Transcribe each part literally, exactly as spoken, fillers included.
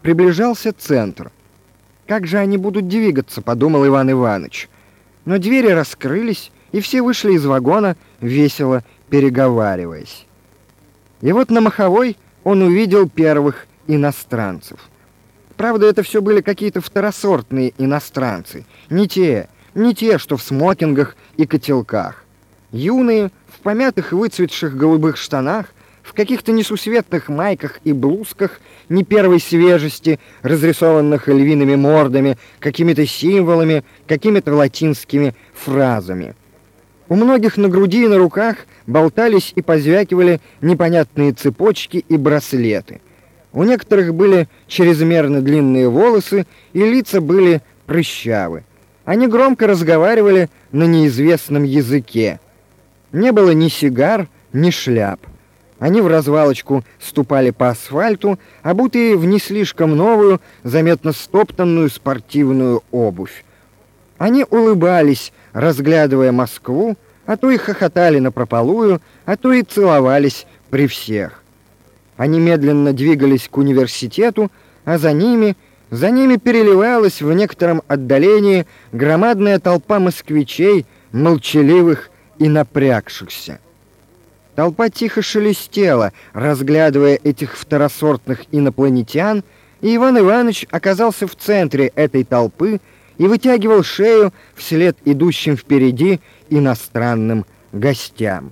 приближался центр. «Как же они будут двигаться?» — подумал Иван Иванович. Но двери раскрылись, и все вышли из вагона, весело переговариваясь. И вот на Маховой он увидел первых иностранцев. Правда, это все были какие-то второсортные иностранцы, не те, не те, что в смокингах и котелках. Юные, в помятых выцветших голубых штанах, в каких-то несусветных майках и блузках не первой свежести, разрисованных львиными мордами, какими-то символами, какими-то латинскими фразами. У многих на груди и на руках болтались и позвякивали непонятные цепочки и браслеты. У некоторых были чрезмерно длинные волосы, и лица были прыщавы. Они громко разговаривали на неизвестном языке. Не было ни сигар, ни шляп. Они в развалочку ступали по асфальту, обутые в не слишком новую, заметно стоптанную спортивную обувь. Они улыбались, разглядывая Москву, а то и хохотали напропалую, а то и целовались при всех. Они медленно двигались к университету, а за ними, за ними переливалась в некотором отдалении громадная толпа москвичей, молчаливых и напрягшихся. Толпа тихо шелестела, разглядывая этих второсортных инопланетян, и Иван Иванович оказался в центре этой толпы и вытягивал шею вслед идущим впереди иностранным гостям.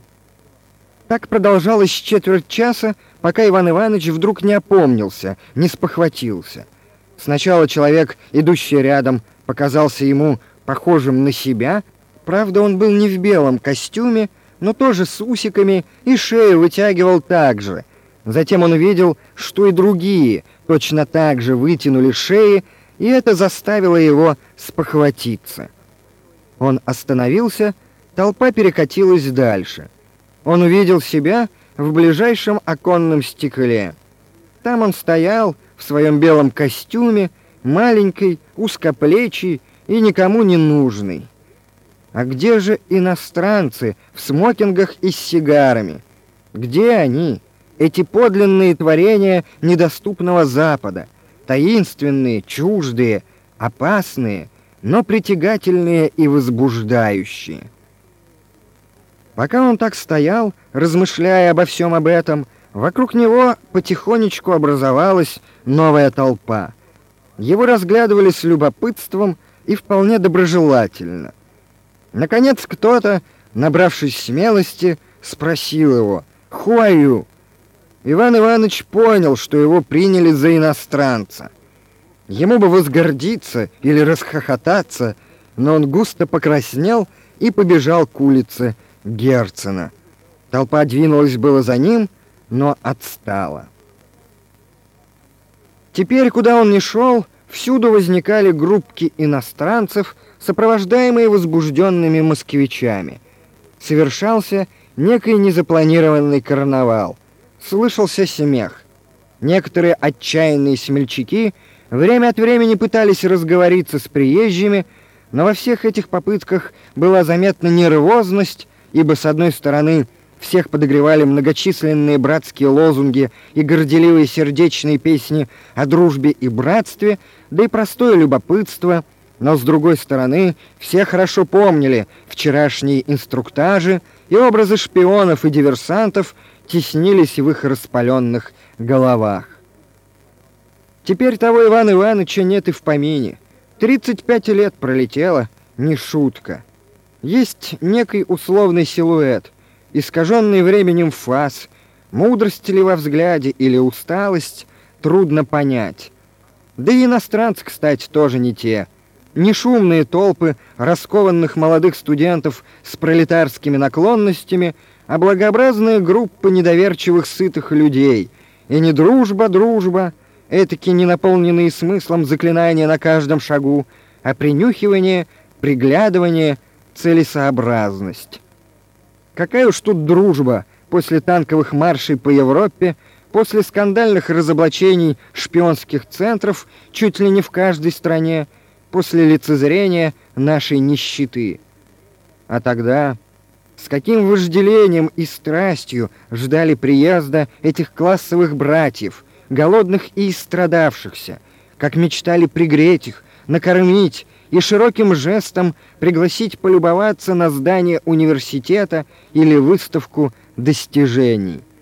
Так продолжалось четверть часа, пока Иван Иванович вдруг не опомнился, не спохватился. Сначала человек, идущий рядом, показался ему похожим на себя. Правда, он был не в белом костюме, но тоже с усиками, и шею вытягивал так же. Затем он увидел, что и другие точно так же вытянули шеи, и это заставило его спохватиться. Он остановился, толпа перекатилась дальше. Он увидел себя в ближайшем оконном стекле. Там он стоял в своем белом костюме, маленький, узкоплечий и никому не нужный. А где же иностранцы в смокингах и с сигарами? Где они, эти подлинные творения недоступного Запада, таинственные, чуждые, опасные, но притягательные и возбуждающие? Пока он так стоял, размышляя обо всем об этом, вокруг него потихонечку образовалась новая толпа. Его разглядывали с любопытством и вполне доброжелательно. Наконец кто-то, набравшись смелости, спросил его: «Who are you?» Иван Иванович понял, что его приняли за иностранца. Ему бы возгордиться или расхохотаться, но он густо покраснел и побежал к улице Герцена. Толпа двинулась было за ним, но отстала. Теперь, куда он ни шел, всюду возникали группки иностранцев, сопровождаемые возбужденными москвичами. Совершался некий незапланированный карнавал. Слышался смех. Некоторые отчаянные смельчаки время от времени пытались разговориться с приезжими, но во всех этих попытках была заметна нервозность, ибо с одной стороны всех подогревали многочисленные братские лозунги и горделивые сердечные песни о дружбе и братстве, да и простое любопытство, но с другой стороны все хорошо помнили вчерашние инструктажи, и образы шпионов и диверсантов теснились в их распаленных головах. Теперь того Ивана Ивановича нет и в помине. тридцать пять лет пролетело, не шутка. Есть некий условный силуэт, искаженный временем фас, мудрость ли во взгляде или усталость, трудно понять. Да и иностранцы, кстати, тоже не те. Не шумные толпы раскованных молодых студентов с пролетарскими наклонностями, а благообразная группа недоверчивых сытых людей. И не дружба, дружба, этаки не наполненные смыслом заклинания на каждом шагу, а принюхивание, приглядывание, целесообразность. Какая уж тут дружба после танковых маршей по Европе, после скандальных разоблачений шпионских центров чуть ли не в каждой стране, после лицезрения нашей нищеты. А тогда с каким вожделением и страстью ждали приезда этих классовых братьев, голодных и истрадавшихся, как мечтали пригреть их, накормить и широким жестом пригласить полюбоваться на здание университета или выставку достижений.